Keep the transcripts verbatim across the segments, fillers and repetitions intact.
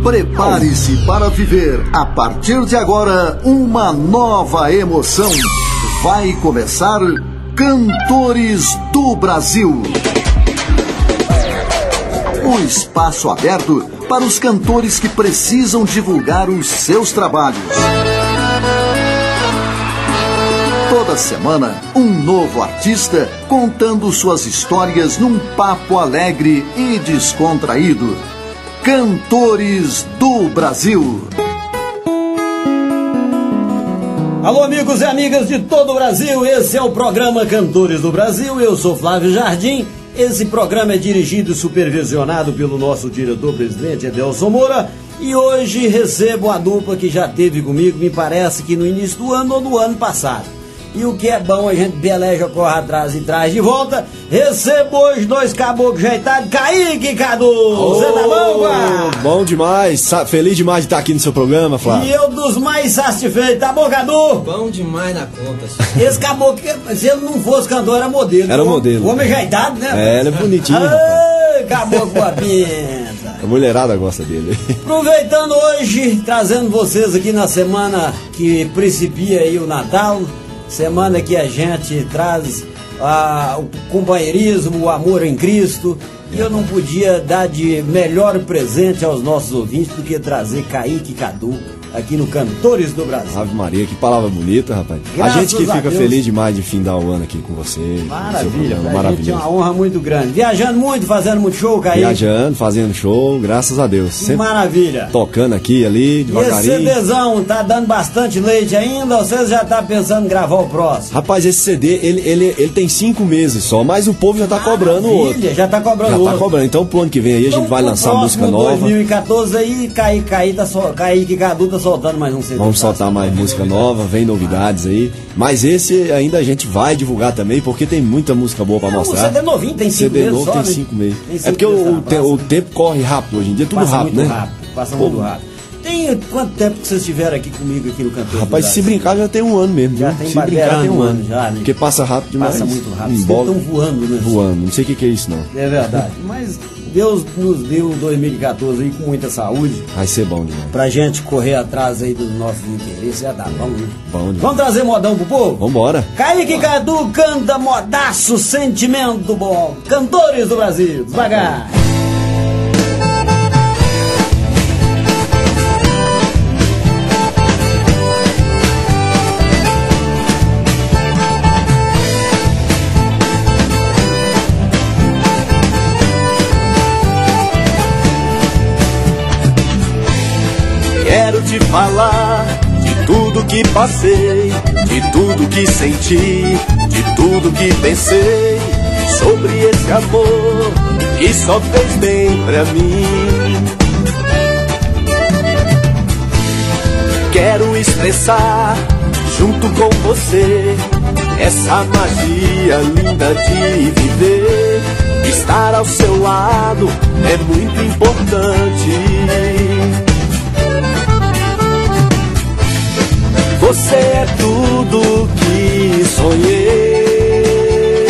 Prepare-se para viver, a partir de agora, uma nova emoção. Vai começar Cantores do Brasil. Um espaço aberto para os cantores que precisam divulgar os seus trabalhos. Toda semana, um novo artista contando suas histórias num papo alegre e descontraído. Cantores do Brasil. Alô, amigos e amigas de todo o Brasil, esse é o programa Cantores do Brasil. Eu sou Flávio Jardim. Esse programa é dirigido e supervisionado pelo nosso diretor-presidente Edelson Moura. E hoje recebo a dupla que já teve comigo, me parece que no início do ano ou do ano passado. E o que é bom, a gente peleja, corre atrás e traz de volta. Recebo hoje dois caboclos jeitados, Kaique e Cadu. Você tá bom, pá? Bom demais, feliz demais de estar aqui no seu programa, Flávio. E eu dos mais satisfeitos, tá bom, Cadu? Bom demais na conta. Esse caboclo, se ele não fosse cantor, era modelo. Era modelo. Homem ajeitado, né? É, ele é bonitinho. Ai, caboclo com a pinta. A mulherada gosta dele. Aproveitando hoje, trazendo vocês aqui na semana que principia aí o Natal. Semana que a gente traz ah, o companheirismo, o amor em Cristo. E eu não podia dar de melhor presente aos nossos ouvintes do que trazer Kaique e Cadu aqui no Cantores do Brasil. Ave Maria, que palavra bonita, rapaz. Graças a gente que a fica Deus. Feliz demais de findar o ano aqui com você. Maravilha, programa, pra gente é uma honra muito grande. Viajando muito, fazendo muito show, Kaique. Viajando, fazendo show, graças a Deus. Sempre Maravilha. tocando aqui, ali, devagarinho. E esse CDzão tá dando bastante leite ainda ou você já tá pensando em gravar o próximo? Rapaz, esse C D, ele, ele, ele tem cinco meses só, mas o povo já tá cobrando o outro. Já tá cobrando Já outro. tá cobrando. Então pro ano que vem aí a gente Então, vai pro lançar próximo música nova. dois mil e quatorze aí, Kaique, Kaique, tá sol... Kaique e Cadu tá soltando mais um C D. Vamos soltar mais música nova, vem novidades aí. Mas esse ainda a gente vai divulgar também, porque tem muita música boa pra Não, mostrar. o C D novinho, tem cinco C D meses novo só, tem né? cinco meses. Tem cinco É porque meses, o, tá, te- passa. o tempo corre rápido hoje em dia, tudo Passa rápido, muito né? rápido, passa Pô, muito rápido. Tem quanto tempo que vocês estiveram aqui comigo aqui no Cantor? Rapaz, se brincar já tem um ano mesmo. Já viu? tem se brincar tem um ano. já, né? Porque passa rápido demais. Passa muito rápido. Vocês Embola, estão voando, né? voando. Não sei o que, que é isso, não. É verdade. Mas Deus nos deu dois mil e quatorze aí com muita saúde. Vai ser bom demais. Pra gente correr atrás aí dos nossos interesses. Já dá bom, né? Bom demais. Vamos trazer modão pro povo? Vambora. Kaique e Cadu canta modaço, sentimento bom. Cantores do Brasil, devagar. Quero te falar de tudo que passei, de tudo que senti, de tudo que pensei, sobre esse amor que só fez bem pra mim. Quero expressar junto com você essa magia linda de viver. Estar ao seu lado é muito importante. Você é tudo que sonhei.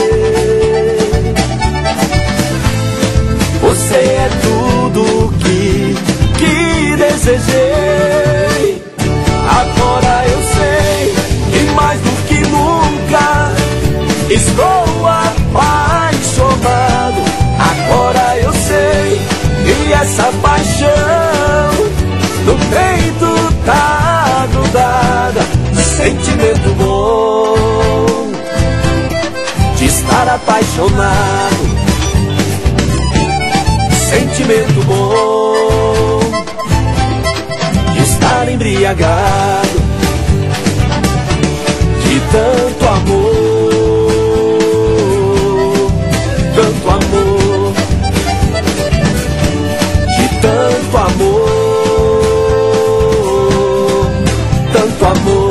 Você é tudo que, que desejei. Agora eu sei que mais do que nunca estou apaixonado. Agora eu sei que essa paixão no peito tá grudada. Sentimento bom de estar apaixonado. Sentimento bom de estar embriagado de tanto amor, tanto amor, de tanto amor, tanto amor.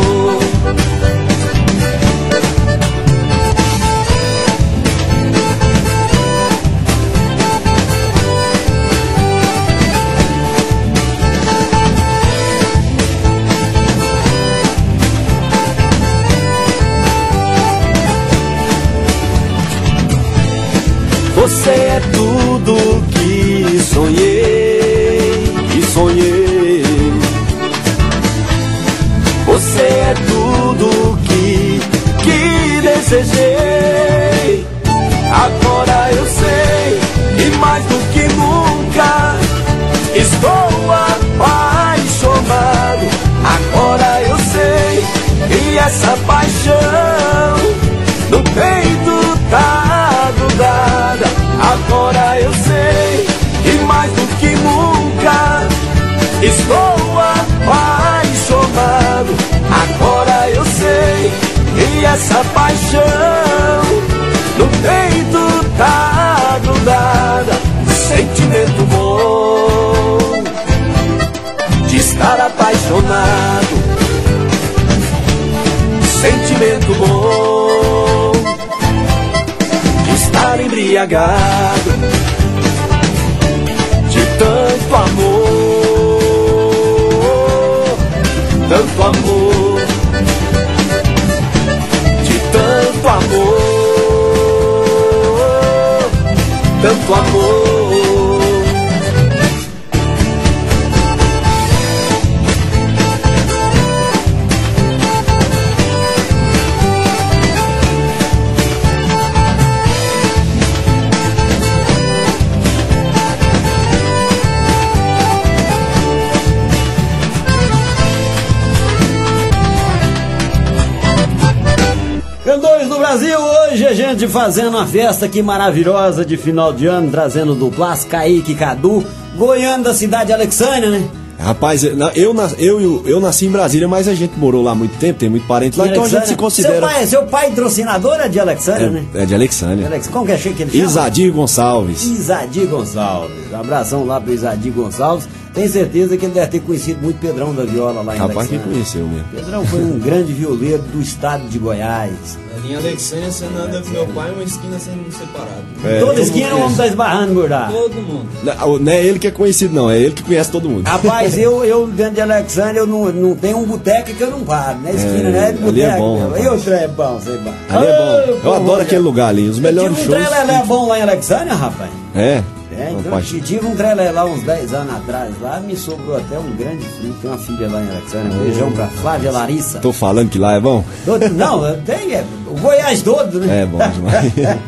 Você é tudo que sonhei, que sonhei. Agora eu sei, e mais do que nunca, estou apaixonado. Agora eu sei, e essa paixão no peito tá grudada. Sentimento bom de estar apaixonado. Sentimento bom de estar embriagado de tanto amor, tanto amor, de tanto amor, tanto amor. Cantores do Brasil, hoje a gente fazendo uma festa aqui maravilhosa de final de ano, trazendo duplas, Kaique e Cadu, goiano da cidade de Alexânia, né? Rapaz, eu, eu, eu, eu nasci em Brasília, mas a gente morou lá muito tempo, tem muito parente lá, De então a gente Alexânia. se considera... Seu pai, seu pai patrocinador é de Alexânia, é, né? é de Alexânia. Alex, como que achei que ele chama? Isadir Gonçalves. Isadir Gonçalves. Um abração lá pro Isadir Gonçalves. Tenho certeza que ele deve ter conhecido muito Pedrão da Viola lá em Rapaz, Alexânia. quem conheceu mesmo. Pedrão foi um grande violeiro do estado de Goiás. Ali em Alexânia, você anda com meu pai, uma esquina sendo separado. É, Toda esquina o homem tá esbarrando, gordar. Todo mundo. Não, não é ele que é conhecido, não, é ele que conhece todo mundo. Rapaz, eu, eu dentro de Alexandre, eu não, não tenho um boteco que eu não paro, né? Esquina, É, né? ali Boteco. é bom, rapaz. E o trem é bom, sei lá. Ali é bom. Eu adoro aquele lugar ali, os melhores Tive um shows. trelelé bom lá em Alexandre, rapaz. É? É, então, Rapaz, eu tive um trelelé lá uns dez anos atrás, lá me sobrou até um grande filho, tem uma filha lá em Alexandre, um beijão pra Flávia Larissa. tô falando que lá é bom? Todo, não, tem, é, o Goiás todo, né? É bom demais.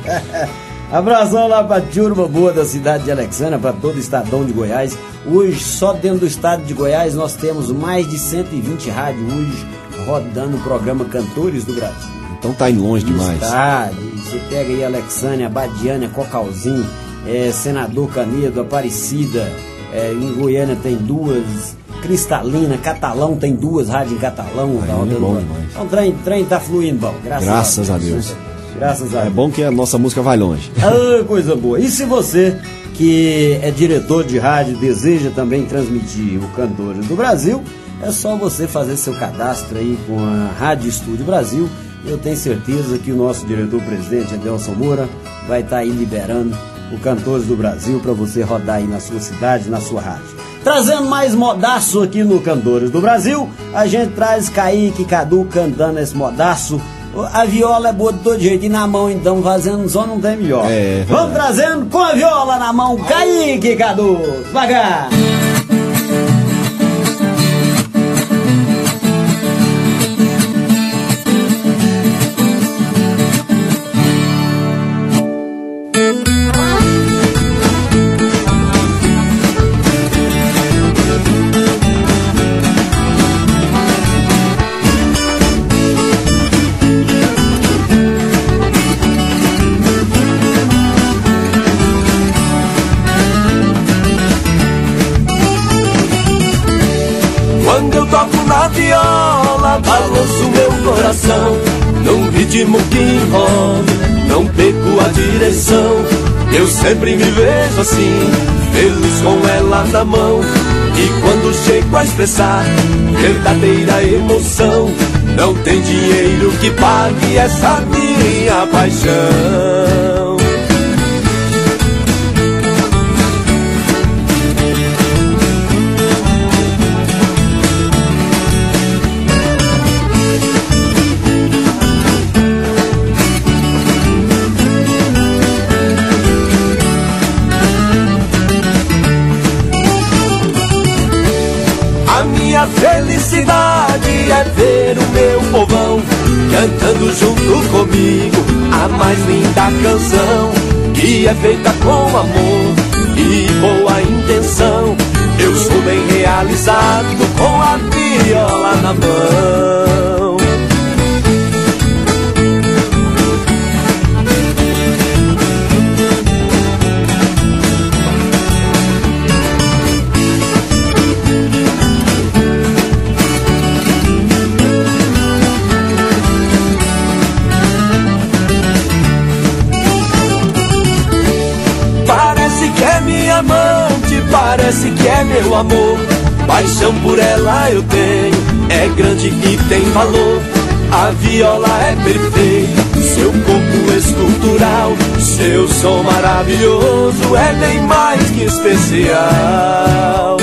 Abração lá pra turma boa da cidade de Alexandria, pra todo o estadão de Goiás. Hoje, só dentro do estado de Goiás, nós temos mais de cento e vinte rádios hoje rodando o programa Cantores do Brasil. Então tá indo longe demais. Tá, você pega aí Alexânia, Badiânia, Cocalzinho, é, Senador Canedo, Aparecida, é, em Goiânia tem duas, Cristalina, Catalão tem duas rádios em Catalão. Aí Tá é rodando bom bom. demais. Então o trem, trem tá fluindo bom, graças, Graças a Deus. Graças a É Deus. bom que a nossa música vai longe. Ah, coisa boa. E se você, que é diretor de rádio, deseja também transmitir o Cantores do Brasil, é só você fazer seu cadastro aí com a Rádio Estúdio Brasil. Eu tenho certeza que o nosso diretor-presidente, Adelson Moura, vai estar aí liberando o Cantores do Brasil para você rodar aí na sua cidade, na sua rádio. Trazendo mais modaço aqui no Cantores do Brasil, a gente traz Kaique e Cadu cantando esse modaço. A viola é boa de todo jeito, e na mão então fazendo só não tem melhor. É, é Vamos trazendo com a viola na mão, Kaique e Cadu, devagar. Na viola balanço meu coração, num ritmo que envolve, não perco a direção. Eu sempre me vejo assim, feliz com ela na mão. E quando chego a expressar verdadeira emoção, não tem dinheiro que pague essa minha paixão. A felicidade é ver o meu povão cantando junto comigo a mais linda canção, que é feita com amor e boa intenção. Eu sou bem realizado com a viola na mão. é minha amante, parece que é meu amor. Paixão por ela eu tenho, é grande e tem valor. A viola é perfeita, seu corpo escultural, seu som maravilhoso é bem mais que especial.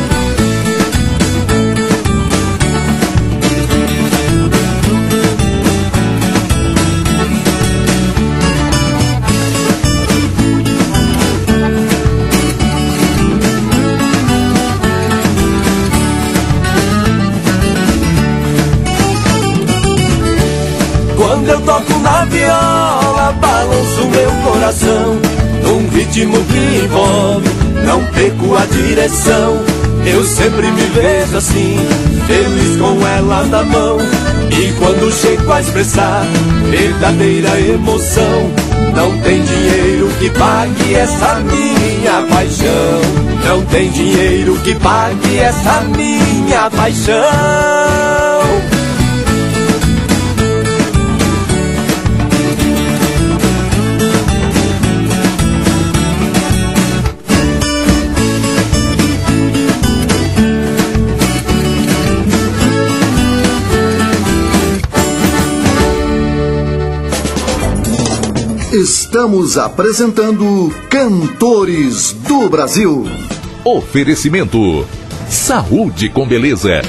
Quando eu toco na viola, balanço meu coração num ritmo que envolve, não perco a direção. Eu sempre me vejo assim, feliz com ela na mão. E quando chego a expressar verdadeira emoção, não tem dinheiro que pague essa minha paixão. Não tem dinheiro que pague essa minha paixão. Estamos apresentando Cantores do Brasil. Oferecimento Saúde com Beleza.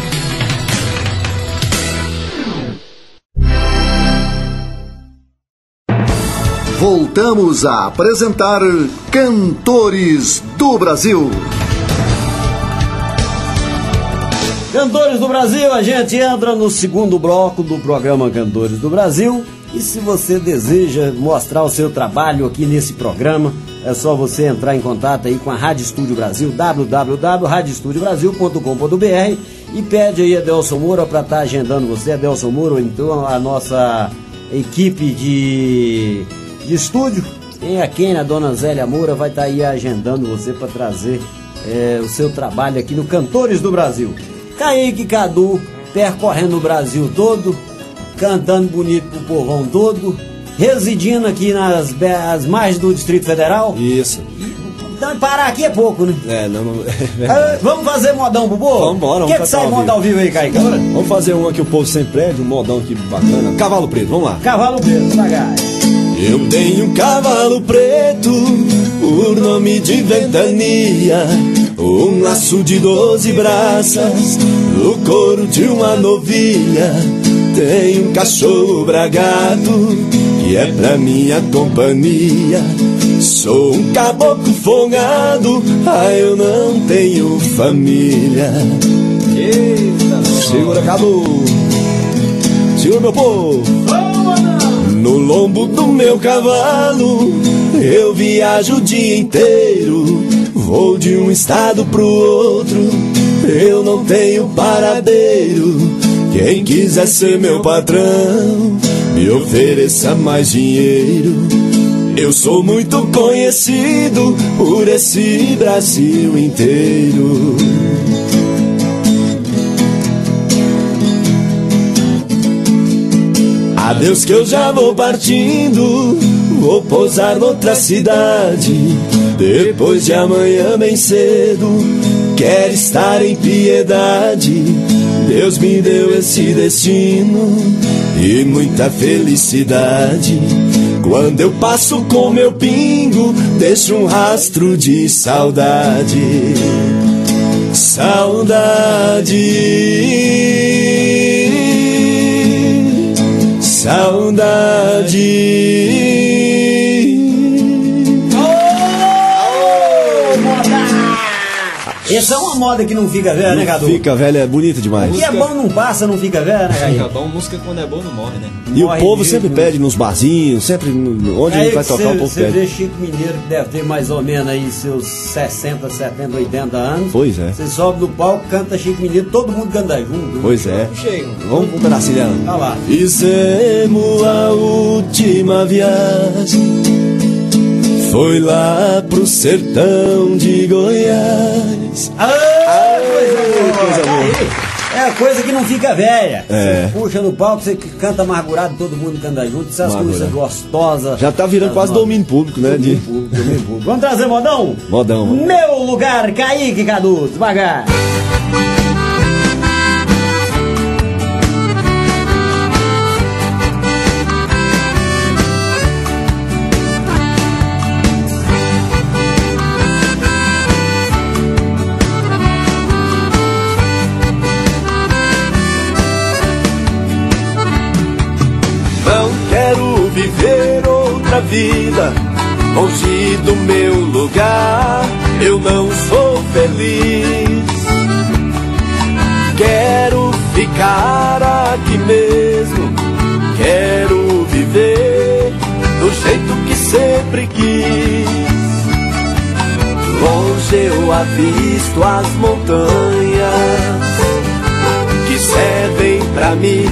Voltamos a apresentar Cantores do Brasil. Cantores do Brasil, a gente entra no segundo bloco do programa Cantores do Brasil. E se você deseja mostrar o seu trabalho aqui nesse programa, é só você entrar em contato aí com a Rádio Estúdio Brasil, w w w ponto rádio estúdio brasil ponto com ponto b r, e pede aí a Adelson Moura para estar tá agendando você, Adelson Moura, ou então a nossa equipe de, de estúdio. Tem a Kênia, a dona Zélia Moura, vai estar tá aí agendando você para trazer é, o seu trabalho aqui no Cantores do Brasil. Kaique Cadu, percorrendo o Brasil todo, cantando bonito pro povão todo, residindo aqui nas as margens do Distrito Federal. Isso. Então parar aqui é pouco, né? É, não, não é ah, vamos fazer modão pro povo? Vamos embora, vamos. O que, que sai modão ao vivo aí, Kaique? Vamos fazer um que o povo sempre pede, um modão aqui bacana. Cavalo Preto, vamos lá. Cavalo Preto, sagaz. Eu tenho um cavalo preto, por nome de ventania, um laço de doze braças, no couro de uma novilha. Tem um cachorro bragado, que é pra minha companhia. Sou um caboclo folgado, ah, eu não tenho família. Eita, segura, Cadu. Segura, meu povo. No lombo do meu cavalo, eu viajo o dia inteiro. Vou de um estado pro outro, eu não tenho paradeiro. Quem quiser ser meu patrão, me ofereça mais dinheiro. Eu sou muito conhecido por esse Brasil inteiro. Adeus que eu já vou partindo, vou pousar noutra cidade. Depois de amanhã bem cedo, quero estar em piedade. Deus me deu esse destino e muita felicidade. Quando eu passo com meu pingo, deixo um rastro de saudade. Saudade, saudade. Essa é uma moda que não fica velha, né, Cadu? Fica velha, é bonita demais. O que é bom não passa, não fica velha, né, Cadu? Fica bom, música quando é bom não morre, né? E Morre o povo mesmo. sempre pede nos barzinhos, sempre no- onde a gente vai tocar, o povo Você pede. vê Chico Mineiro, que deve ter mais ou menos aí seus sessenta, setenta, oitenta anos. Pois é. Você sobe no palco, canta Chico Mineiro, todo mundo canta junto. Pois é. Chega. Vamos com um pedacinho dela. Tá lá. Fizemos a última viagem, foi lá pro sertão de Goiás. Ah, coisa boa, coisa tá boa. aí. É a coisa que não fica velha. É. Você puxa no palco, você canta amargurado, todo mundo canta junto, essas coisas gostosas. Já tá virando quase novas. domínio público, né? Domínio De... público, domínio público. Vamos trazer modão? Modão, mano. Meu lugar, Kaique Cadu, devagar. Viver outra vida longe do meu lugar, eu não sou feliz. Quero ficar aqui mesmo, quero viver do jeito que sempre quis. Longe eu avisto as montanhas que servem pra me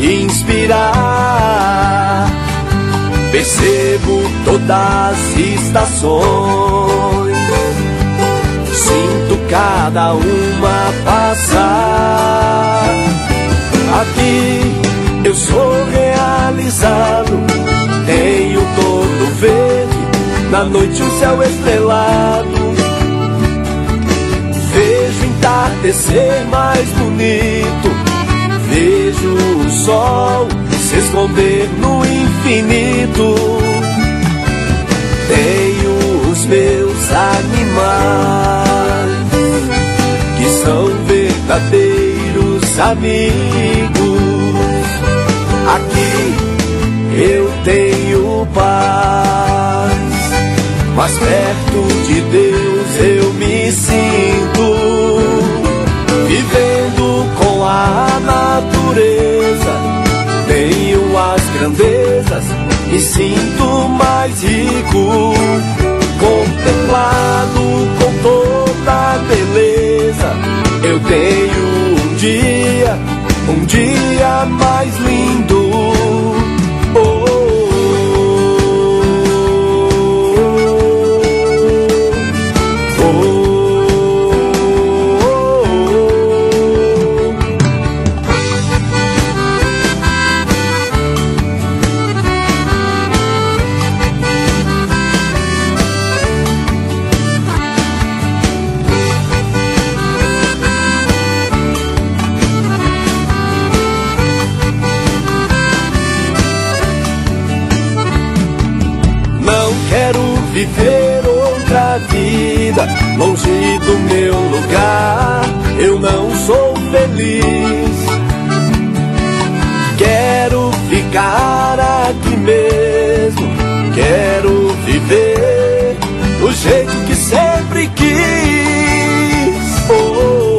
inspirar. Percebo todas as estações, sinto cada uma passar. Aqui eu sou realizado, tenho todo verde, na noite o céu estrelado. Vejo entardecer mais bonito, vejo o sol se esconder no infinito. Tenho os meus animais, que são verdadeiros amigos. Aqui eu tenho paz, mas perto de Deus eu me sinto, vivendo com a natureza. Tenho as grandezas, me sinto mais rico, contemplado com toda a beleza. Eu tenho um dia, um dia mais lindo. Oh, oh, oh, oh, oh. Viver outra vida longe do meu lugar, eu não sou feliz. Quero ficar aqui mesmo, quero viver do jeito que sempre quis. Oh, oh,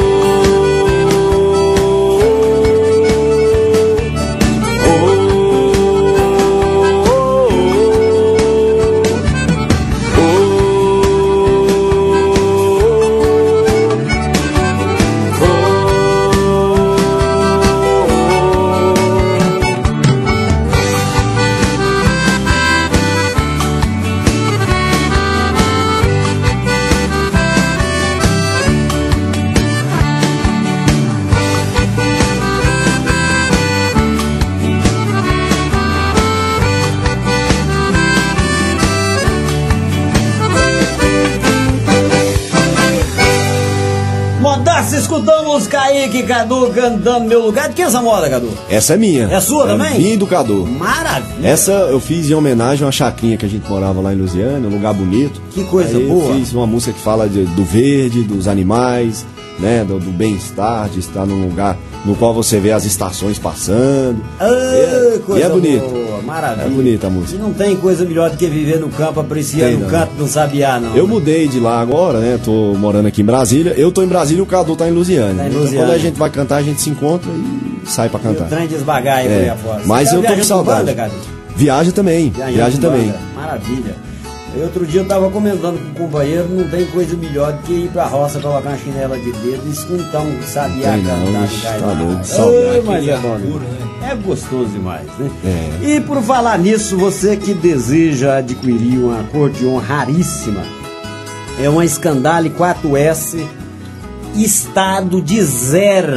Escutamos Kaique Cadu cantando Meu Lugar. De que é essa moda, Cadu? Essa é minha. É sua é também? Minha e do Cadu. Maravilha. Essa eu fiz em homenagem a uma chacrinha que a gente morava lá em Lusiânia, um lugar bonito. Que coisa Aí boa. Eu fiz uma música que fala de, do verde, dos animais, né, do, do bem-estar, de estar num lugar no qual você vê as estações passando. Ah, é, coisa e é bonito. boa, maravilha. É bonita a música. E não tem coisa melhor do que viver no campo apreciando o canto do sabiá, não. Eu mudei de lá agora, né? Tô morando aqui em Brasília. Eu tô em Brasília e o Cadu tá em Lusiânia. Tá em então, Lusiânia. quando a gente vai cantar, a gente se encontra e sai pra cantar. E o trem desbagaia É, por aí afora. mas Você eu tá tô com viajando saudade. banda, Cadu? Viaja também. Viajando Viaja com também. banda. Maravilha. E outro dia eu tava comentando com um companheiro, não tem coisa melhor do que ir pra roça, colocar uma chinela de dedo e escutar um sabiá Tem não, cantar. ixi, cai tá lá. doido, Ai, saudade. mas é bom, Puro, né? né? É gostoso demais, né? É. E por falar nisso, você que deseja adquirir uma acordeon raríssima, é uma Scandale quatro S estado de zero.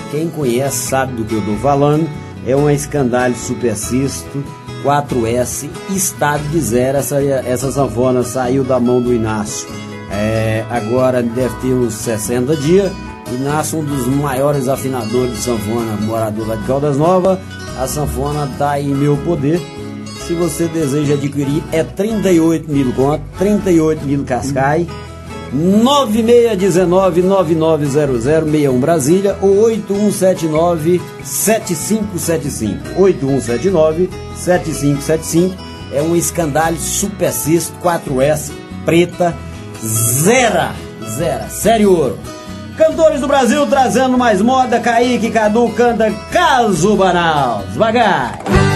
quem conhece sabe do que eu estou falando. É uma Scandale Super Sisto quatro S, estado de zero. Essa, essa sanfona saiu da mão do Inácio, é, agora deve ter uns sessenta dias. Inácio, um dos maiores afinadores de sanfona, morador lá de Caldas Novas. A sanfona está em meu poder. Se você deseja adquirir, é trinta e oito mil conto, trinta e oito mil Cascai, nove seis um nove, nove nove zero zero, seis um Brasília, ou oito um sete nove, sete cinco sete cinco, oito um sete nove, sete cinco sete cinco. É um Scandale Super Sisto quatro S preta, zero, zero, sério ouro. Cantores do Brasil trazendo mais moda. Kaique Cadu canta Caso Banal. Devagar.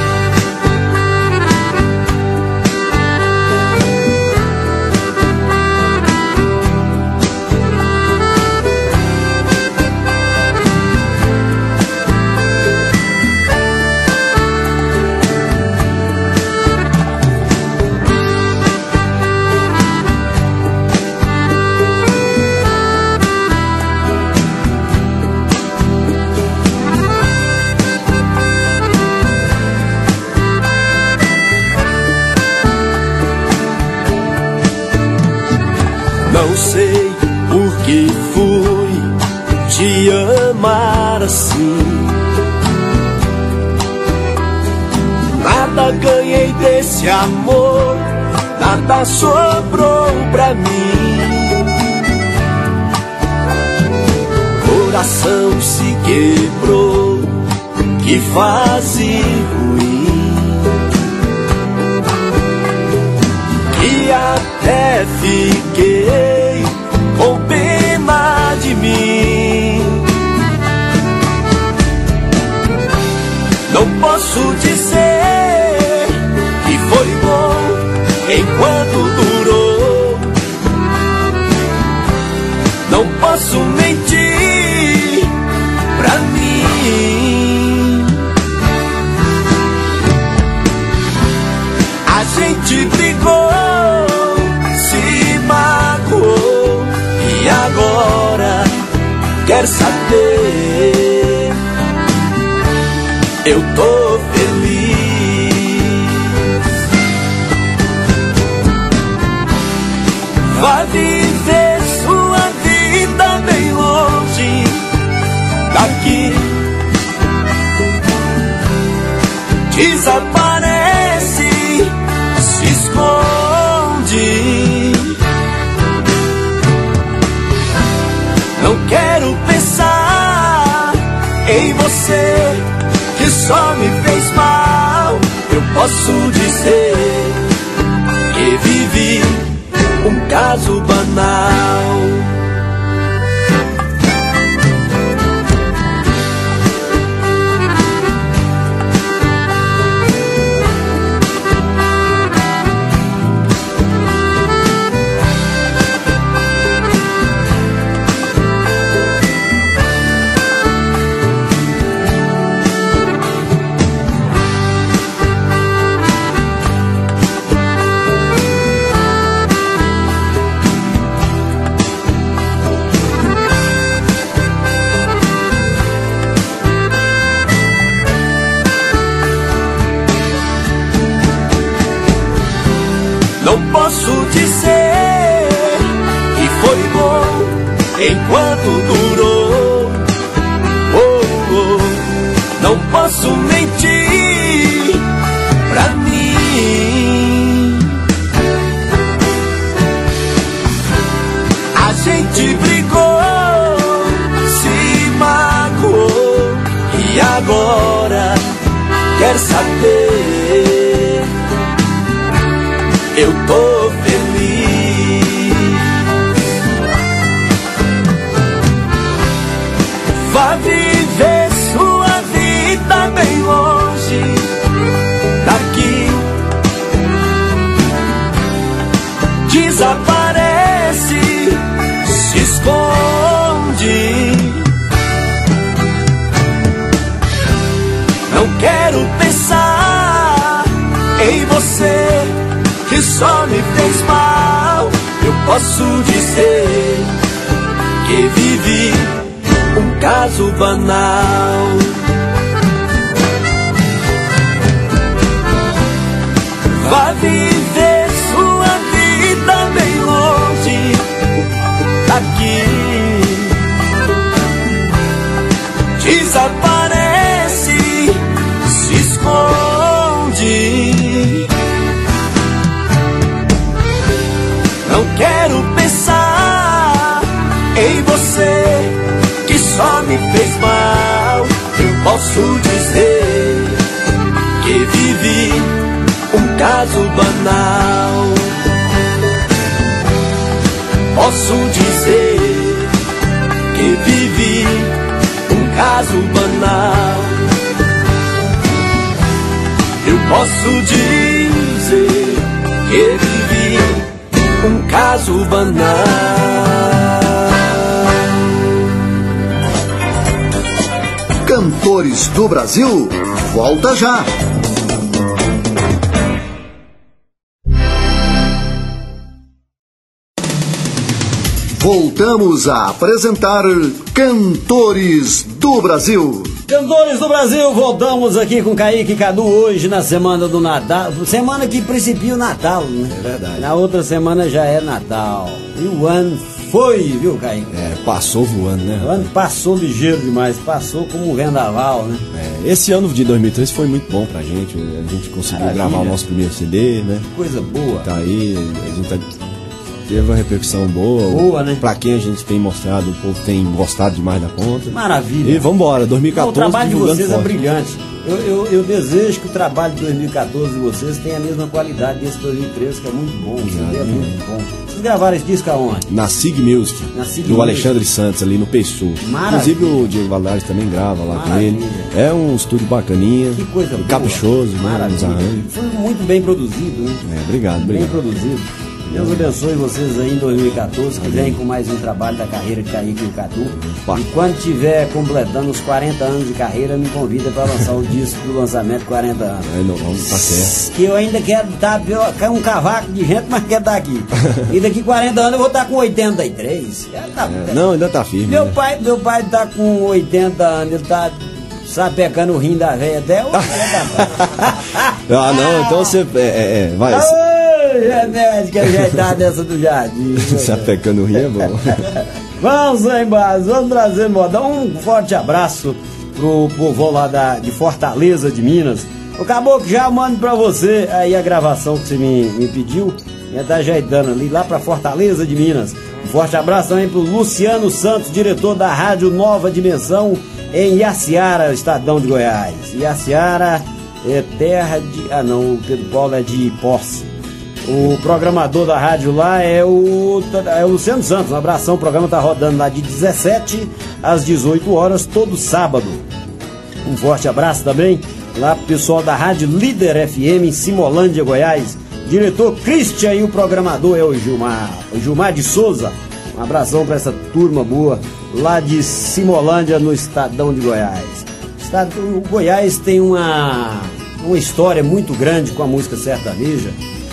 Não sei por que fui te amar assim. Nada ganhei desse amor, nada sobrou pra mim. Coração se quebrou, que fase ruim. E até fiquei com pena de mim. Não posso dizer que foi bom enquanto durou. Não posso mentir pra mim. A gente brigou, e agora quer saber? Eu tô feliz. Vai viver sua vida bem longe daqui. Desaparece, se esconde. Não quero pensar em você, que só me fez mal. Eu posso dizer que vivi um caso banal. Não posso dizer que foi bom enquanto durou. Oh, oh. Não posso mentir pra mim. A gente brigou, se magoou, e agora quer saber? Eu tô feliz. Vá viver sua vida bem longe daqui. Desaparece, se esconde. Não quero pensar em você, que só me fez mal. Eu posso dizer que vivi um caso banal. Vá viver sua vida bem longe daqui. Desaparece, se esconde. Não quero pensar em você, que só me fez mal. Eu posso dizer que vivi um caso banal. Posso dizer que vivi um caso banal. Eu posso dizer que vivi um caso banal. Cantores do Brasil, volta já! Voltamos a apresentar Cantores do Brasil. Cantores do Brasil, voltamos aqui com Kaique e Cadu hoje na semana do Natal. Semana que principia o Natal, né? É verdade. Na outra semana já é Natal. E o ano foi, viu, Kaique? É, passou voando, né? O ano passou ligeiro demais, passou como um vendaval, né? É, esse ano de dois mil e treze foi muito bom pra gente. A gente conseguiu Maravilha. gravar o nosso primeiro C D, né? Coisa boa. Tá aí, a gente tá... teve uma repercussão boa. Boa, né? Pra quem a gente tem mostrado, o povo tem gostado demais da conta. Maravilha. E vambora, dois mil e quatorze. O trabalho de vocês forte. é brilhante. Eu, eu, eu desejo que o trabalho de dois mil e quatorze de vocês tenha a mesma qualidade desse dois mil e treze, que é muito bom. O C D é muito bom. Vocês gravaram esse disco aonde? Na Sig Music, Na Sig do Music. Alexandre Santos, ali no Pessoa. Maravilha. Inclusive o Diego Valadares também grava lá com Maravilha. ele. É um estúdio bacaninha. Que coisa e boa. caprichoso, né? Nos Maravilha. arranjos. Foi muito bem produzido, né? É, obrigado, Bem obrigado. produzido. Deus abençoe vocês aí em dois mil e quatorze, que vem com mais um trabalho da carreira de Kaique e o Cadu. Pá. E quando tiver completando os quarenta anos de carreira, me convida para lançar o disco do lançamento quarenta anos. É, não, vamos, tá certo. Que eu ainda quero estar um cavaco de gente, mas quero estar aqui. E daqui quarenta anos eu vou estar com oitenta e três. Já tá- É, não, ainda tá firme. Meu né? pai, meu pai tá com oitenta anos, ele tá sapecando o rim da velha até hoje. Ah, não, então você. É, é, é, vai. Oi, genética ajeitada dessa do jardim. Se apecando o rim é bom. Vamos lá embaixo, vamos trazer modão. Um forte abraço pro povo lá da, de Fortaleza de Minas. O Caboclo já mando pra você aí a gravação que você me, me pediu. Já tá ajeitando ali lá pra Fortaleza de Minas. Um forte abraço também pro Luciano Santos, diretor da Rádio Nova Dimensão em Iaciara, Estadão de Goiás. Iaciara é terra de... Ah não, o Pedro Paulo é de Posse. O programador da rádio lá é o, é o Luciano Santos. Um abração, o programa tá rodando lá de dezessete às dezoito horas, todo sábado. Um forte abraço também lá pro pessoal da Rádio Líder F M em Simolândia, Goiás. Diretor Christian e o programador é o Gilmar, o Gilmar de Souza. Um abração para essa turma boa lá de Simolândia, no Estadão de Goiás. Estado, o Goiás tem uma, uma história muito grande com a música sertaneja.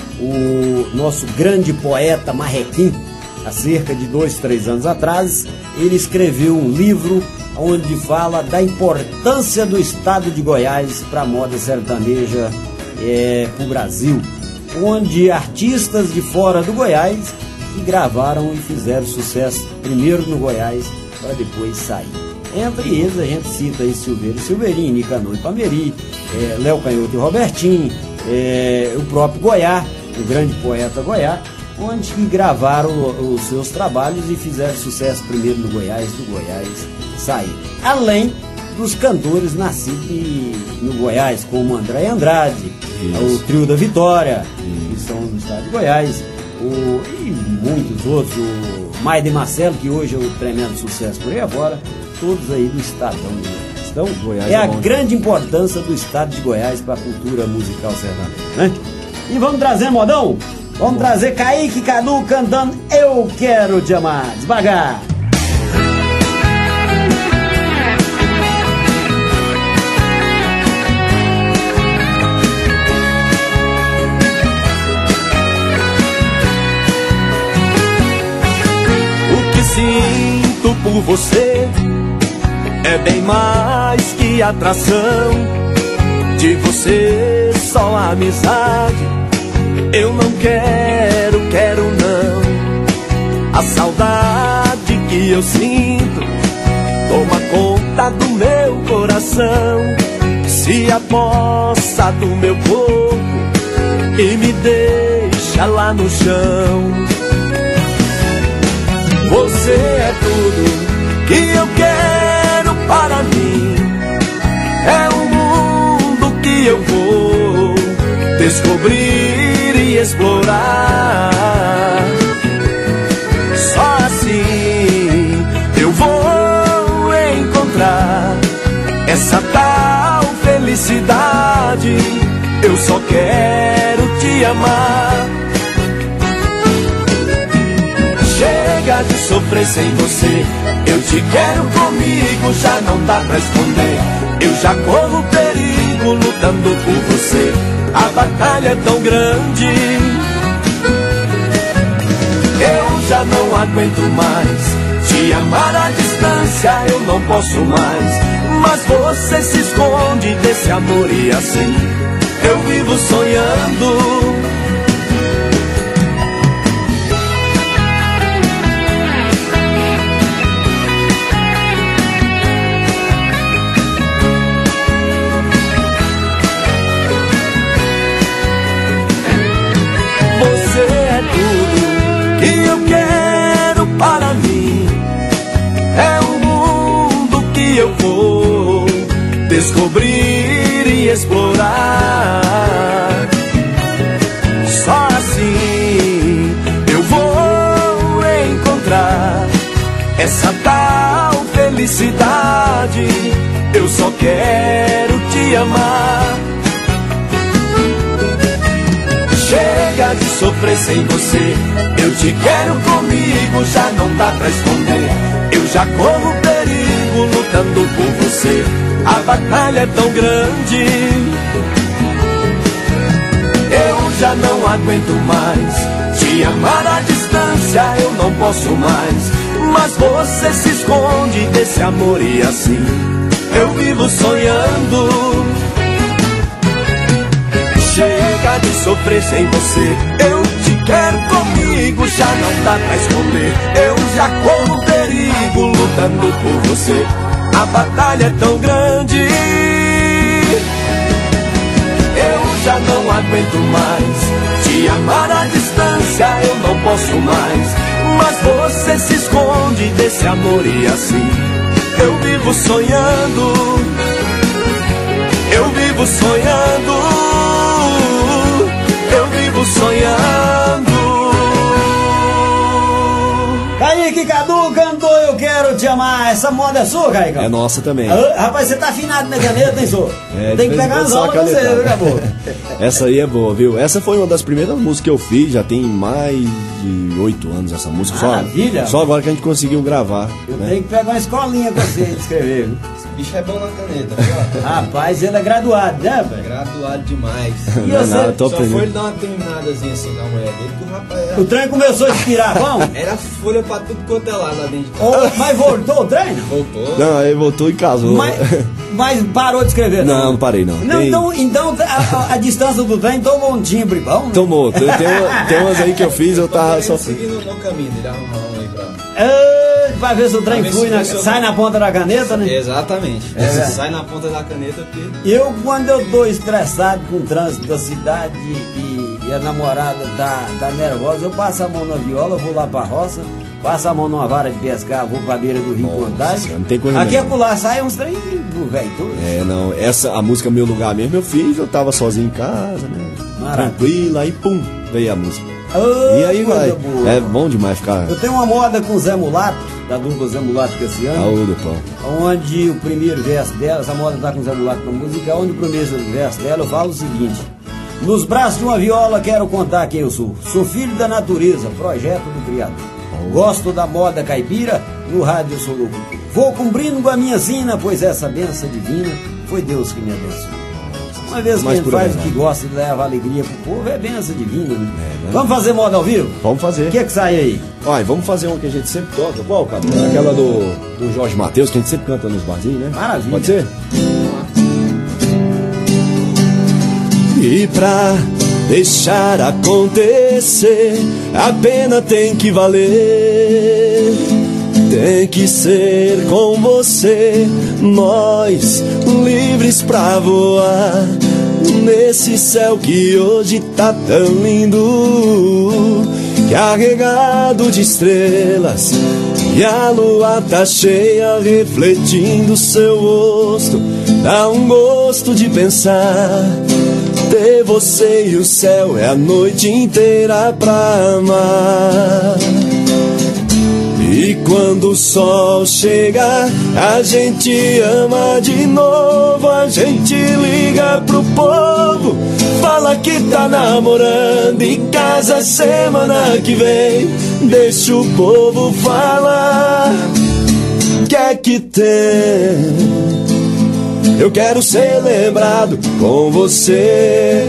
O nosso grande poeta Marrequim, há cerca de dois, três anos atrás, ele escreveu um livro onde fala da importância do estado de Goiás para a moda sertaneja é, para o Brasil, onde artistas de fora do Goiás que gravaram e fizeram sucesso primeiro no Goiás para depois sair. Entre eles a gente cita aí Silveira e Silveirinho, Nicanor e Pameri, é, Léo Canhoto e Robertinho, é, o próprio Goiás, o grande poeta Goiás, onde que gravaram os seus trabalhos e fizeram sucesso primeiro no Goiás, do Goiás sair. Além dos cantores nascidos no Goiás, como André Andrade, Isso. o Trio da Vitória, Isso. que são do estado de Goiás, o, e muitos outros, o Maide Marcelo, que hoje é um tremendo sucesso por aí afora, todos aí do estadão de Goiás. Então, Goiás é, é a bom. grande importância do estado de Goiás para a cultura musical sertaneja, né? E vamos trazer, modão? Vamos bom. trazer Kaique e Cadu cantando Eu Quero Te Amar. Devagar. O que sinto por você é bem mais que atração. De você só amizade, eu não quero, quero não. A saudade que eu sinto toma conta do meu coração, se apossa do meu corpo e me deixa lá no chão. Você é tudo que eu quero para mim, é um mundo que eu vou descobrir e explorar. Só assim eu vou encontrar essa tal felicidade. Eu só quero te amar. Chega de sofrer sem você, eu te quero comigo, já não dá pra esconder. Eu já corro perigo lutando por você, a batalha é tão grande. Eu já não aguento mais te amar à distância, eu não posso mais. Mas você se esconde desse amor e assim eu vivo sonhando. Você é tudo que eu quero para mim, é um mundo que eu vou descobrir e explorar. Só assim eu vou encontrar essa tal felicidade. Eu só quero te amar. Chega de sofrer sem você, eu te quero comigo, já não dá pra esconder. Eu já corro perigo lutando por você, a batalha é tão grande. Eu já não aguento mais te amar à distância, eu não posso mais. Mas você se esconde desse amor e assim eu vivo sonhando. Chega de sofrer sem você, eu te quero comigo, já não dá pra esconder. Eu já corro perigo lutando por você, a batalha é tão grande. Eu já não aguento mais te amar à distância, eu não posso mais. Mas você se esconde desse amor e assim eu vivo sonhando. Eu vivo sonhando. Eu vivo sonhando. Kaique Cadu cantou Eu Quero Te Amar. Essa moda é sua, Kaique? É nossa também. Ah, rapaz, você tá afinado na caneta, hein, senhor? É, tem que pegar umas aulas com você, viu, acabou. Essa aí é boa, viu? Essa foi uma das primeiras músicas que eu fiz, já tem mais de oito anos essa música. Maravilha. Só, só agora que a gente conseguiu gravar. Eu né? tenho que pegar uma escolinha com você de escrever, viu? Bicho é bom na caneta, viu? Rapaz, ele é graduado, né, velho? Graduado demais. E Não é você? nada, tô Só aprendendo. foi ele dar uma terminadazinha assim com a mulher dele, que o rapaz era, O trem começou a expirar, vamos? era folha pra tudo quanto é lado lá dentro de casa. Ô, mas voltou o trem? não? Voltou. Não, aí voltou e casou. Mas, mas parou de escrever, não? Não, não parei não. Não, Tem- então, então a, a- a distância do trem tomou um timbre bom, né? Tomou. Tem, tem, uma- tem umas aí que eu fiz, eu tava Querendo sofrendo. seguir no, no caminho dele, arrumar um aí pra... Ah, pra ver se o trem Pra ver flui se na, funciona. sai na ponta da caneta, né? Exatamente. É. Você sai na ponta da caneta porque... Eu, quando eu tô estressado com o trânsito da cidade e, e a namorada tá, tá nervosa, eu passo a mão na viola, vou lá pra roça, passo a mão numa vara de pescar, vou pra beira do rio Contagem. Senhora, não tem coisa Aqui melhor. é pular, sai uns trem do velho tudo. É, não, essa, a música Meu Lugar mesmo eu fiz, eu tava sozinho em casa, né? Maravilha. Tranquilo, aí pum, veio a música. Ah, E aí coisa vai. boa. É bom demais ficar. Eu tenho uma moda com o Zé Mulato, da dupla Zé Mulato Cassiano, Saúde do pão. onde o primeiro verso dela, essa moda tá com o Zé Mulato na música, onde o primeiro verso dela eu falo o seguinte: nos braços de uma viola quero contar quem eu sou. Sou filho da natureza, projeto do Criador. Gosto da moda caipira, no rádio eu sou locutor. Vou cumprindo com a minha sina, pois essa benção divina foi Deus que me abençoou. Uma vez que mais ele pura faz o verdade. que gosta de levar alegria pro povo, é benção divina, né? É, né? Vamos fazer moda ao vivo? Vamos fazer. O que é que sai aí? Olha, vamos fazer uma que a gente sempre toca. Qual, Cadu? Aquela do, do Jorge Mateus, que a gente sempre canta nos barzinhos, né? Maravilha. Pode ser? E pra deixar acontecer, a pena tem que valer. Tem que ser com você, nós livres pra voar nesse céu que hoje tá tão lindo, carregado de estrelas, e a lua tá cheia refletindo seu rosto. Dá um gosto de pensar, ter você e o céu é a noite inteira pra amar. E quando o sol chega, a gente ama de novo, a gente liga pro povo, fala que tá namorando e casa semana que vem. Deixa o povo falar, que é que tem? Eu quero ser lembrado com você.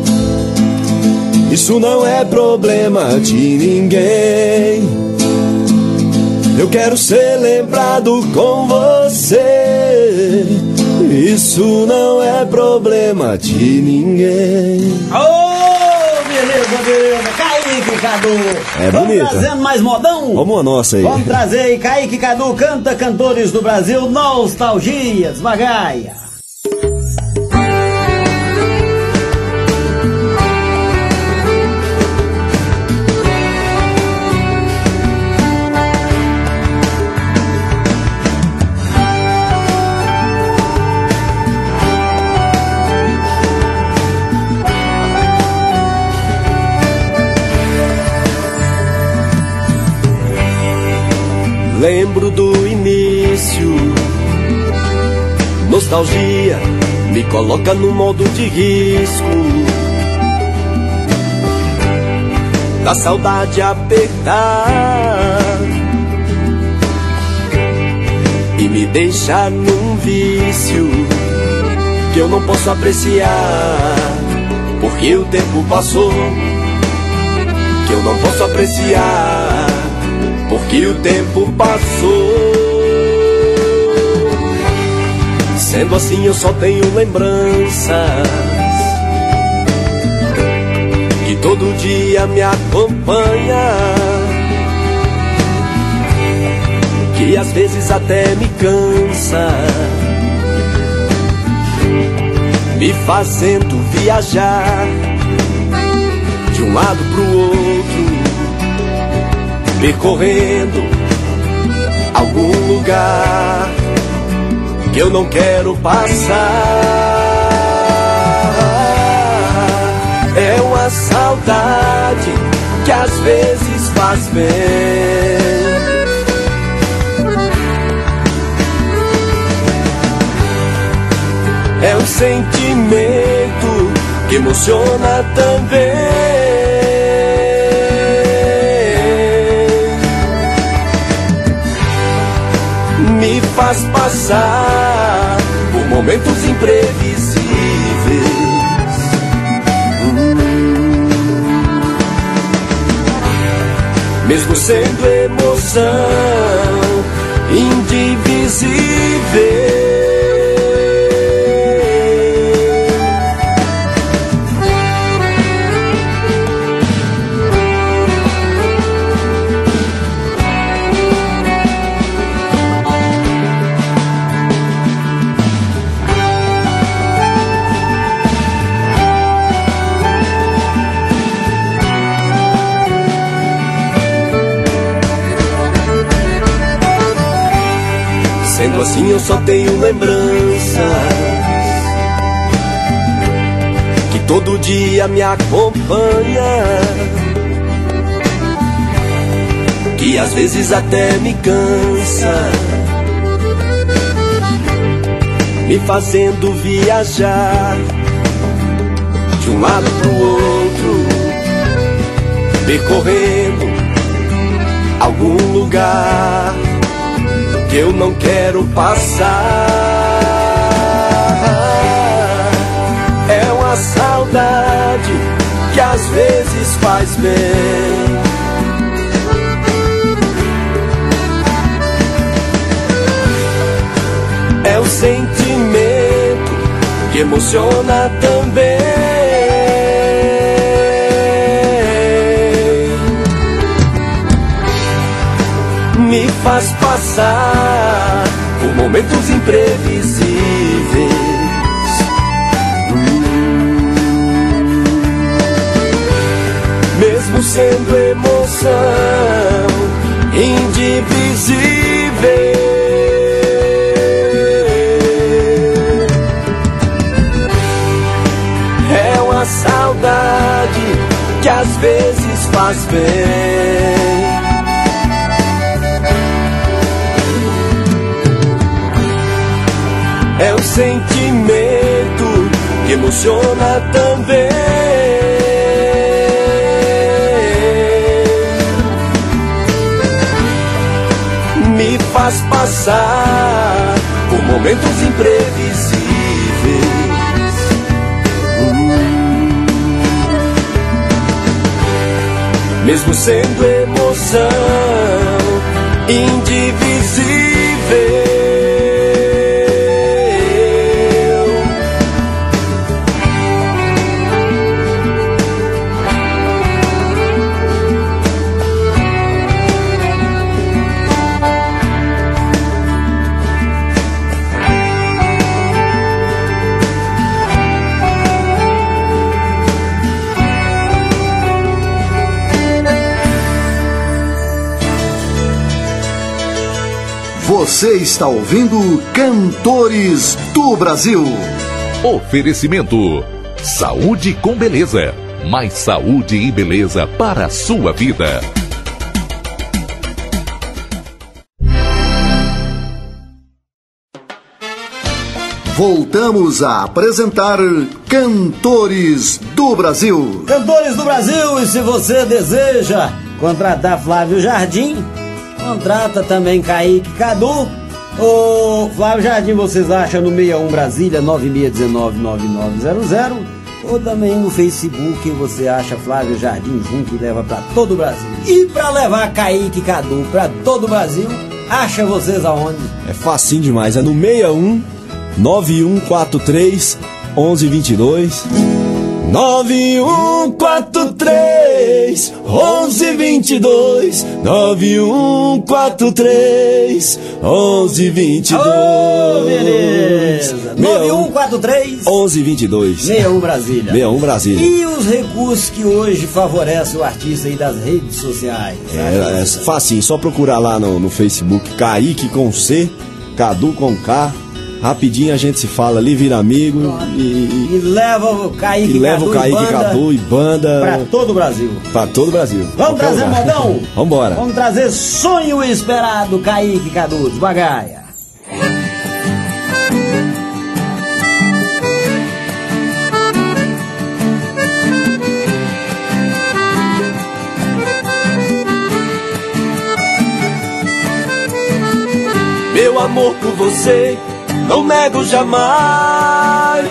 Isso não é problema de ninguém. Eu quero ser lembrado com você. Isso não é problema de ninguém. Ô, oh, beleza, beleza. Kaique, Cadu. É Vamos bonita. trazendo mais modão? Vamos a nossa aí. Vamos trazer aí. Kaique, Cadu canta Cantores do Brasil, Nostalgias, Bagaia. Lembro do início, nostalgia me coloca no modo de risco, da saudade apertar e me deixa num vício que eu não posso apreciar, porque o tempo passou, que eu não posso apreciar, porque o tempo passou. Sendo assim eu só tenho lembranças que todo dia me acompanha, que às vezes até me cansa, me fazendo viajar de um lado pro outro, percorrendo algum lugar que eu não quero passar. É uma saudade que às vezes faz bem. É um sentimento que emociona também. Me faz passar por momentos imprevisíveis. hum. Mesmo sendo emoção indivisível. Sendo assim eu só tenho lembranças que todo dia me acompanha, que às vezes até me cansa, me fazendo viajar de um lado pro outro, percorrendo algum lugar que eu não quero passar. uma saudade que às vezes faz bem. É o sentimento que emociona também. Me faz passar por momentos imprevisíveis. Hum. Mesmo sendo emoção indivisível. É uma saudade que às vezes faz bem. É o sentimento que emociona também. Me faz passar por momentos imprevisíveis. Hum. Mesmo sendo emoção indivisível. Você está ouvindo Cantores do Brasil. Oferecimento: saúde com beleza. Mais saúde e beleza para a sua vida. Voltamos a apresentar Cantores do Brasil. Cantores do Brasil, e se você deseja contratar Flávio Jardim, contrata também Kaique Cadu. Ô Flávio Jardim, vocês acham no seis um Brasília, nove seis um nove, nove nove zero zero. Ou também no Facebook você acha Flávio Jardim junto e leva pra todo o Brasil. E pra levar Kaique Cadu pra todo o Brasil, acha vocês aonde? É facinho demais, é no seis um nove um quatro três um um dois dois. nove um quatro três um um dois dois. nove um quatro três um um dois dois. Oh, beleza! nove um quatro três um um dois dois. seis um Brasília. seis um Brasília. E os recursos que hoje favorecem o artista aí das redes sociais? É, é facinho, só procurar lá no, no Facebook Kaique com C, Cadu com K. Rapidinho a gente se fala ali, vira amigo e, e, e leva o Kaique, e leva Cadu, o Kaique e banda Cadu e banda pra todo o Brasil. Pra todo o Brasil. Vamos trazer lugar. modão? Vambora. Vamos trazer sonho esperado, Kaique Cadu, devagaia. Meu amor por você, não nego jamais.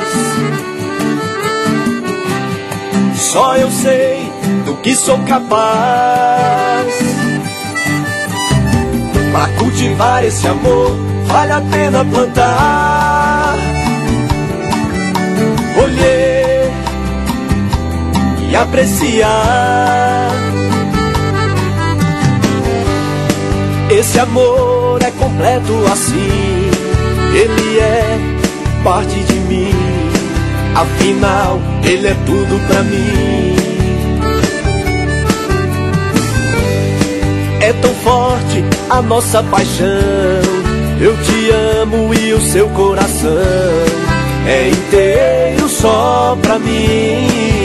Só eu sei do que sou capaz. Pra cultivar esse amor, vale a pena plantar, colher e apreciar. Esse amor é completo assim, ele é parte de mim. Afinal, ele é tudo pra mim. É tão forte a nossa paixão, eu te amo e o seu coração é inteiro só pra mim.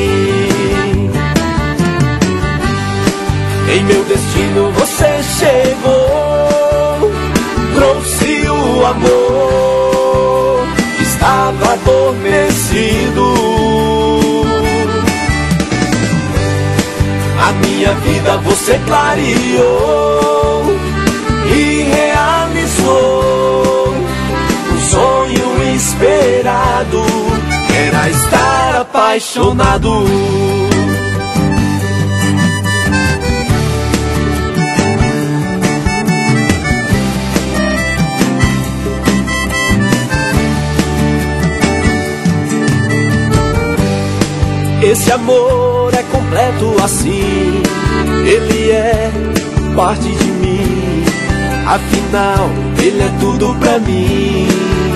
Em meu destino você chegou, trouxe o amor que estava adormecido. A minha vida você clareou e realizou um sonho esperado, era estar apaixonado. apaixonado. Esse amor é completo assim, ele é parte de mim, afinal ele é tudo pra mim.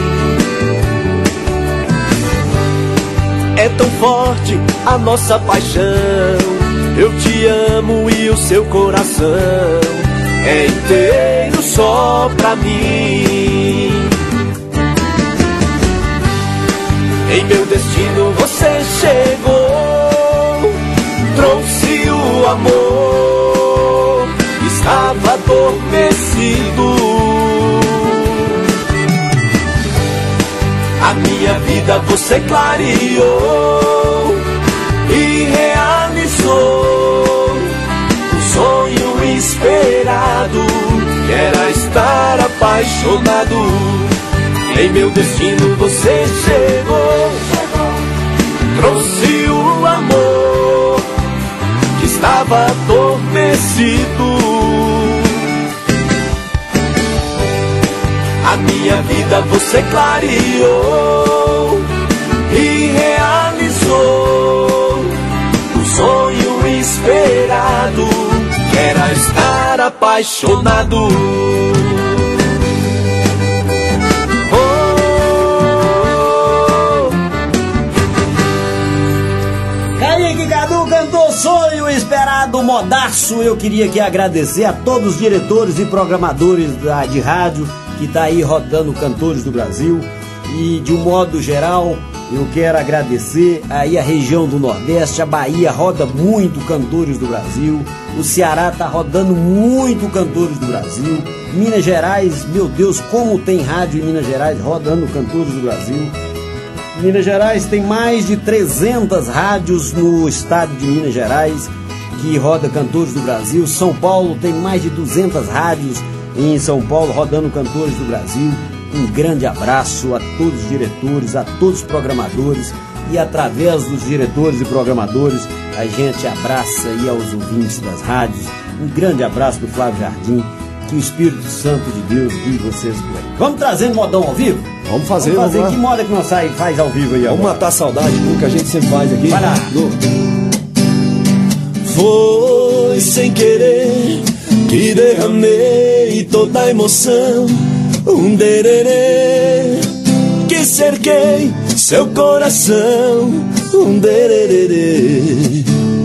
É tão forte a nossa paixão, eu te amo e o seu coração é inteiro só pra mim. Em meu destino você chegou, trouxe o amor, estava adormecido. A minha vida você clareou e realizou um sonho esperado, que era estar apaixonado. Em meu destino você chegou, trouxe o amor que estava adormecido. A minha vida você clareou e realizou um sonho esperado, que era estar apaixonado. Cantou sonho esperado, modaço. Eu queria aqui agradecer a todos os diretores e programadores da, de rádio que está aí rodando Cantores do Brasil. E de um modo geral, eu quero agradecer aí a região do Nordeste. A Bahia roda muito Cantores do Brasil, o Ceará está rodando muito Cantores do Brasil, Minas Gerais, meu Deus, como tem rádio em Minas Gerais rodando Cantores do Brasil. Minas Gerais tem mais de trezentas rádios no estado de Minas Gerais que roda Cantores do Brasil. São Paulo tem mais de duzentas rádios em São Paulo rodando Cantores do Brasil. Um grande abraço a todos os diretores, a todos os programadores, e através dos diretores e programadores a gente abraça aí aos ouvintes das rádios. Um grande abraço do Flávio Jardim. Que o Espírito Santo de Deus guie vocês por aí. Vamos trazer modão ao vivo? Vamos fazer, vamos fazer. Vamos Que moda que nós sai, faz ao vivo aí agora? Vamos matar a saudade, que a gente sempre faz aqui. Vai lá. No... Foi sem querer que derramei toda a emoção, um dererê que cerquei seu coração, um dererê.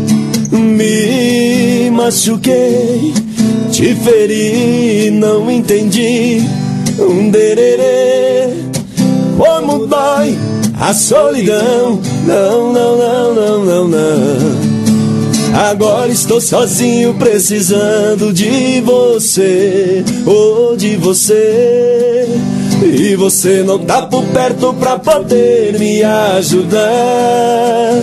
Me machuquei, te feri, não entendi, um dererê. Como dói a solidão, não, não, não, não, não, não. Agora estou sozinho precisando de você, oh, de você. E você não tá por perto pra poder me ajudar.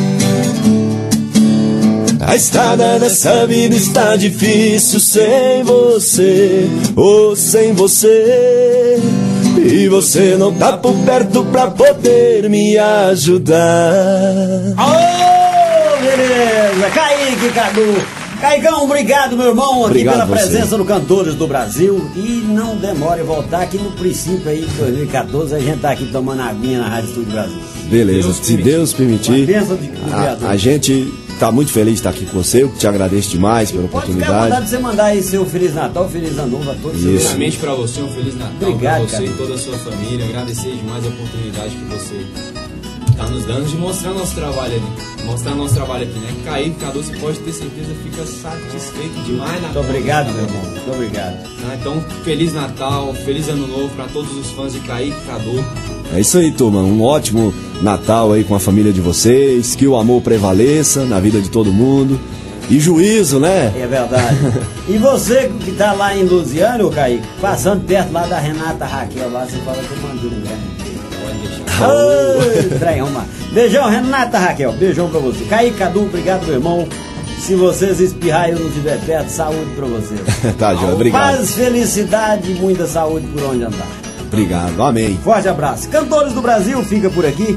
A estrada dessa vida está difícil sem você, ou sem você. E você não tá por perto pra poder me ajudar. Oh, beleza! Kaique, Cadu. Caicão, obrigado, meu irmão, aqui Obrigado pela você. presença no Cantores do Brasil. E não demore a voltar, aqui no princípio aí de dois mil e quatorze a gente tá aqui tomando aguinha na Rádio Estúdio Brasil. Beleza, Deus se Deus permitir. Uma bênção de- do Criador. A, a gente tá muito feliz de estar aqui com você, eu te agradeço demais pela Pode ficar à oportunidade. vontade de você mandar aí seu Feliz Natal, Feliz Ano Novo a todos. Isso. Primeiramente para você, um Feliz Natal Obrigado, para você cara. e toda a sua família. Agradecer demais a oportunidade que você está nos dando de mostrar nosso trabalho ali. Mostrar nosso trabalho aqui, né? Kaique, Cadu, você pode ter certeza, fica satisfeito demais na Muito obrigado, meu irmão. Muito obrigado. Ah, então, Feliz Natal, Feliz Ano Novo para todos os fãs de Kaique, Cadu. É isso aí, turma. Um ótimo Natal aí com a família de vocês. Que o amor prevaleça na vida de todo mundo. E juízo, né? É verdade. E você que tá lá em Lusiana, ô Kaique, passando perto lá da Renata Raquel, lá você fala que eu mandei um grande. Pode deixar. Ai, trem, vamos lá. Beijão, Renata Raquel. Beijão pra você. Kaique, Cadu, obrigado, meu irmão. Se vocês espirrarem e eu não estiver perto, saúde pra vocês. Tá, João. Obrigado. Paz, felicidade e muita saúde por onde andar. Obrigado. Amém. Forte abraço. Cantores do Brasil fica por aqui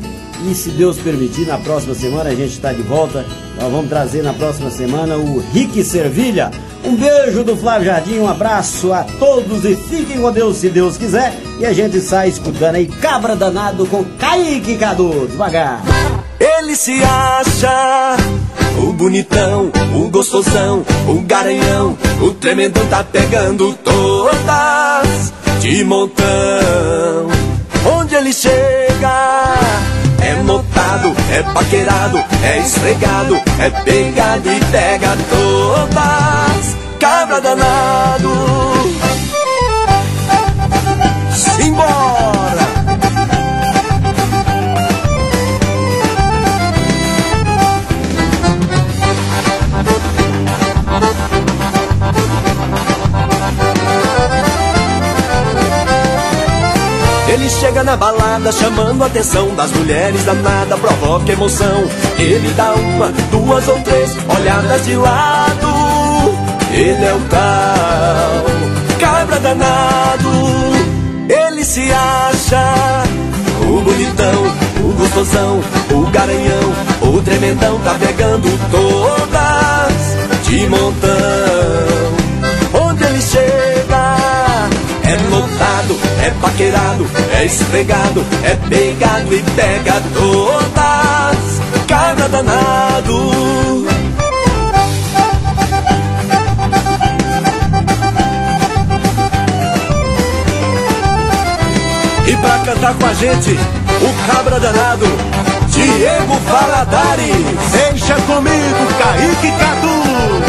E se Deus permitir, na próxima semana a gente está de volta. Nós vamos trazer na próxima semana o Rick Servilha. Um beijo do Flávio Jardim, um abraço a todos e fiquem com Deus se Deus quiser. E a gente sai escutando aí Cabra Danado com Kaique Cadu. Devagar. Ele se acha o bonitão, o gostosão, o garanhão, o tremendão, tá pegando todas de montão. Onde ele chega é notado, é paquerado, é esfregado, é pegado e pega todas. Cabra danado, simbora! Ele chega na balada chamando a atenção das mulheres, danada, provoca emoção. Ele dá uma, duas ou três olhadas de lado. Ele é o tal cabra danado. Ele se acha o bonitão, o gostosão, o garanhão, o tremendão, tá pegando todas de montão. Onde ele chega é notado, é paquerado, é esfregado, é pegado e pega todas. Cabra danado. E pra cantar com a gente, o cabra danado, Diego Valadares. Deixa comigo, Kaique Cadu.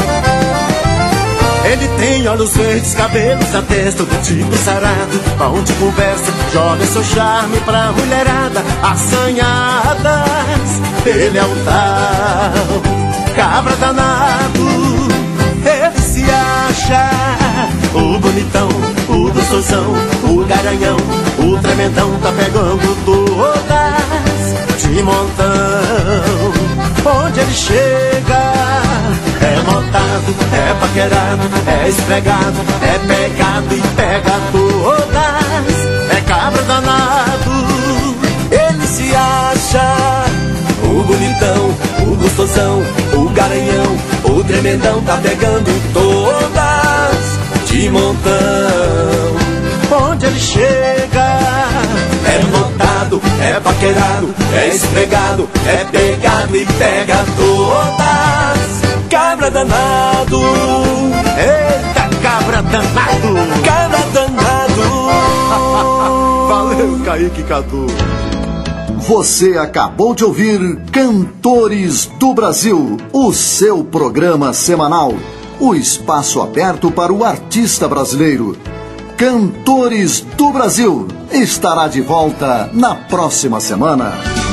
Ele tem olhos verdes, cabelos na testa, do tipo sarado. Onde conversa, joga seu charme pra mulherada assanhadas. Ele é o tal cabra danado. Ele se acha o bonitão, o gostosão, o garanhão, o tremendão, tá pegando todas de montão. Onde ele chega é notado, é paquerado, é esfregado, é pegado e pega todas. É cabra danado. Ele se acha o bonitão, o gostosão, o garanhão, o tremendão, tá pegando todas de montão. Onde ele chega é notado, é paquerado, é esfregado, é pegado e pega todas. Cabra danado. Eita, cabra danado. Cabra danado. Valeu, Kaique Cadu. Você acabou de ouvir Cantores do Brasil, o seu programa semanal, o espaço aberto para o artista brasileiro. Cantores do Brasil estará de volta na próxima semana.